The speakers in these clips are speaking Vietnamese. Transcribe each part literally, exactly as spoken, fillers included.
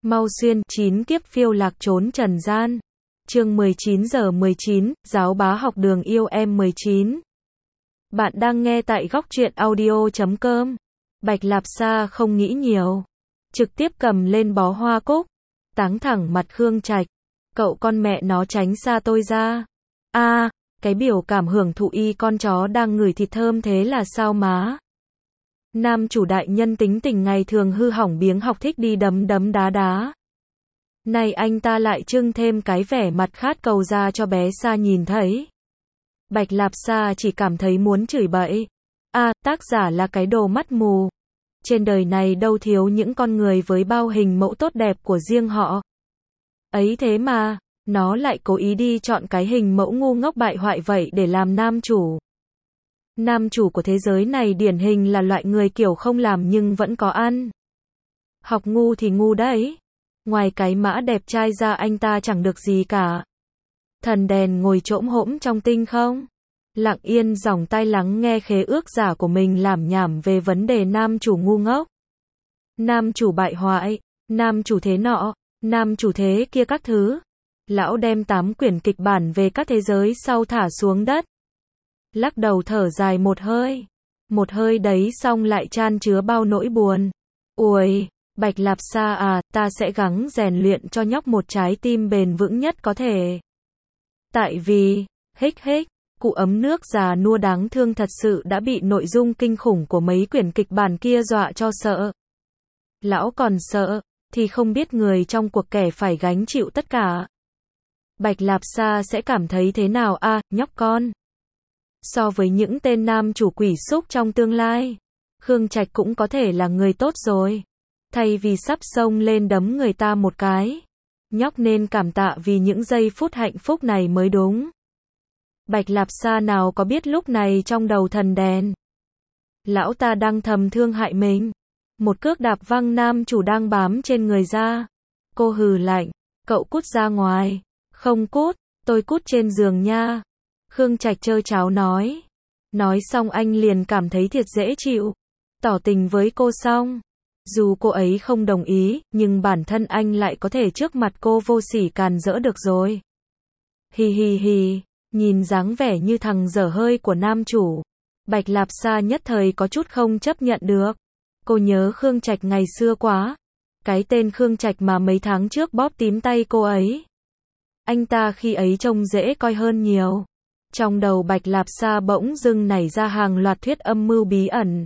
Mau xuyên, chín kiếp phiêu lạc trốn trần gian. Chương mười chín giờ mười chín, giáo bá học đường yêu em mười chín. Bạn đang nghe tại góc truyện audio chấm com. Bạch Lạp Sa không nghĩ nhiều, trực tiếp cầm lên bó hoa cúc, táng thẳng mặt Khương Trạch. Cậu con mẹ nó tránh xa tôi ra. A, à, cái biểu cảm hưởng thụ y con chó đang ngửi thịt thơm thế là sao má? Nam chủ đại nhân tính tình ngày thường hư hỏng biếng học thích đi đấm đấm đá đá. Này anh ta lại trưng thêm cái vẻ mặt khát cầu ra cho bé Sa nhìn thấy. Bạch Lạp Sa chỉ cảm thấy muốn chửi bậy. A, à, tác giả là cái đồ mắt mù. Trên đời này đâu thiếu những con người với bao hình mẫu tốt đẹp của riêng họ. Ấy thế mà, nó lại cố ý đi chọn cái hình mẫu ngu ngốc bại hoại vậy để làm nam chủ. Nam chủ của thế giới này điển hình là loại người kiểu không làm nhưng vẫn có ăn. Học ngu thì ngu đấy. Ngoài cái mã đẹp trai ra anh ta chẳng được gì cả. Thần đèn ngồi trỗm hỗn trong tinh không. Lặng yên dòng tai lắng nghe khế ước giả của mình lảm nhảm về vấn đề nam chủ ngu ngốc. Nam chủ bại hoại, nam chủ thế nọ, nam chủ thế kia các thứ. Lão đem tám quyển kịch bản về các thế giới sau thả xuống đất. Lắc đầu thở dài một hơi. Một hơi đấy xong lại chan chứa bao nỗi buồn. Ui, Bạch Lạp Sa à, ta sẽ gắng rèn luyện cho nhóc một trái tim bền vững nhất có thể. Tại vì, hích hích, cụ ấm nước già nua đáng thương thật sự đã bị nội dung kinh khủng của mấy quyển kịch bản kia dọa cho sợ. Lão còn sợ, thì không biết người trong cuộc kẻ phải gánh chịu tất cả. Bạch Lạp Sa sẽ cảm thấy thế nào a, à, nhóc con? So với những tên nam chủ quỷ xúc trong tương lai, Khương Trạch cũng có thể là người tốt rồi. Thay vì sắp xông lên đấm người ta một cái, nhóc nên cảm tạ vì những giây phút hạnh phúc này mới đúng. Bạch Lạp Sa nào có biết lúc này trong đầu thần đèn, lão ta đang thầm thương hại mình. Một cước đạp văng nam chủ đang bám trên người ra. Cô hừ lạnh, cậu cút ra ngoài. Không cút, tôi cút trên giường nha. Khương Trạch trơ tráo nói. Nói xong anh liền cảm thấy thiệt dễ chịu. Tỏ tình với cô xong. Dù cô ấy không đồng ý, nhưng bản thân anh lại có thể trước mặt cô vô sỉ càn rỡ được rồi. Hi hi hi, nhìn dáng vẻ như thằng dở hơi của nam chủ. Bạch Lạp Sa nhất thời có chút không chấp nhận được. Cô nhớ Khương Trạch ngày xưa quá. Cái tên Khương Trạch mà mấy tháng trước bóp tím tay cô ấy. Anh ta khi ấy trông dễ coi hơn nhiều. Trong đầu Bạch Lạp Sa bỗng dưng nảy ra hàng loạt thuyết âm mưu bí ẩn.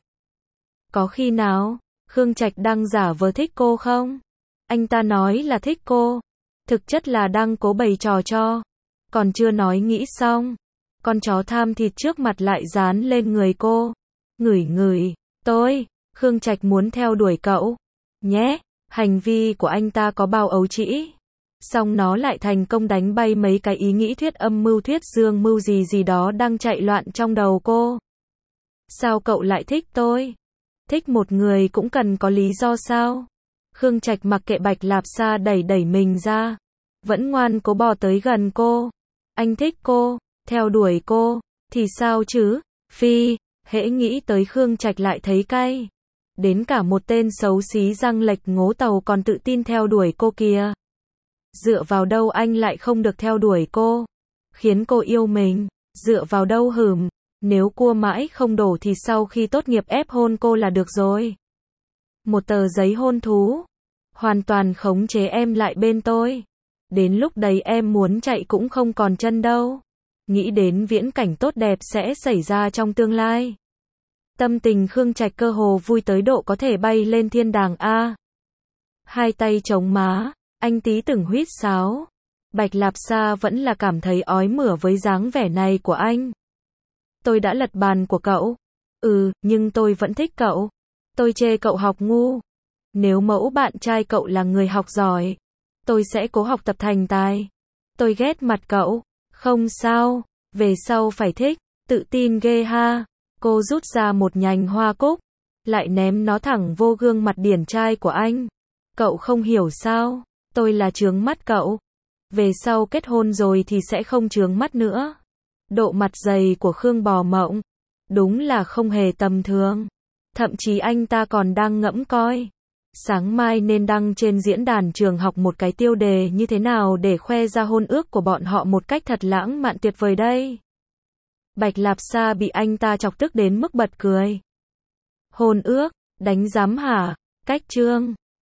Có khi nào, Khương Trạch đang giả vờ thích cô không? Anh ta nói là thích cô. Thực chất là đang cố bày trò cho. Còn chưa nói nghĩ xong. Con chó tham thịt trước mặt lại dán lên người cô. Ngửi ngửi, tôi, Khương Trạch muốn theo đuổi cậu. Nhé, hành vi của anh ta có bao ấu trĩ. Xong nó lại thành công đánh bay mấy cái ý nghĩ thuyết âm mưu thuyết dương mưu gì gì đó đang chạy loạn trong đầu cô. Sao cậu lại thích tôi? Thích một người cũng cần có lý do sao? Khương Trạch mặc kệ Bạch Lạp Sa đẩy đẩy mình ra. Vẫn ngoan cố bò tới gần cô. Anh thích cô, theo đuổi cô, thì sao chứ? Phi, hễ nghĩ tới Khương Trạch lại thấy cay. Đến cả một tên xấu xí răng lệch ngố tàu còn tự tin theo đuổi cô kìa. Dựa vào đâu anh lại không được theo đuổi cô? Khiến cô yêu mình, dựa vào đâu hửm? Nếu cua mãi không đổ thì sau khi tốt nghiệp ép hôn cô là được rồi. Một tờ giấy hôn thú. Hoàn toàn khống chế em lại bên tôi. Đến lúc đấy em muốn chạy cũng không còn chân đâu. Nghĩ đến viễn cảnh tốt đẹp sẽ xảy ra trong tương lai. Tâm tình Khương Trạch cơ hồ vui tới độ có thể bay lên thiên đàng A. Hai tay chống má, anh tí từng huýt sáo. Bạch Lạp Sa vẫn là cảm thấy ói mửa với dáng vẻ này của anh. Tôi đã lật bàn của cậu. Ừ, nhưng tôi vẫn thích cậu. Tôi chê cậu học ngu. Nếu mẫu bạn trai cậu là người học giỏi, tôi sẽ cố học tập thành tài. Tôi ghét mặt cậu. Không sao, về sau phải thích, tự tin ghê ha. Cô rút ra một nhành hoa cúc, lại ném nó thẳng vô gương mặt điển trai của anh. Cậu không hiểu sao, tôi là chướng mắt cậu. Về sau kết hôn rồi thì sẽ không chướng mắt nữa. Độ mặt dày của Khương Bò Mộng, đúng là không hề tầm thường. Thậm chí anh ta còn đang ngẫm coi, Sáng mai nên đăng trên diễn đàn trường học một cái tiêu đề như thế nào để khoe ra hôn ước của bọn họ một cách thật lãng mạn tuyệt vời đây. Bạch Lạp Sa bị anh ta chọc tức đến mức bật cười. Hôn ước, đánh giám hả? Cách chương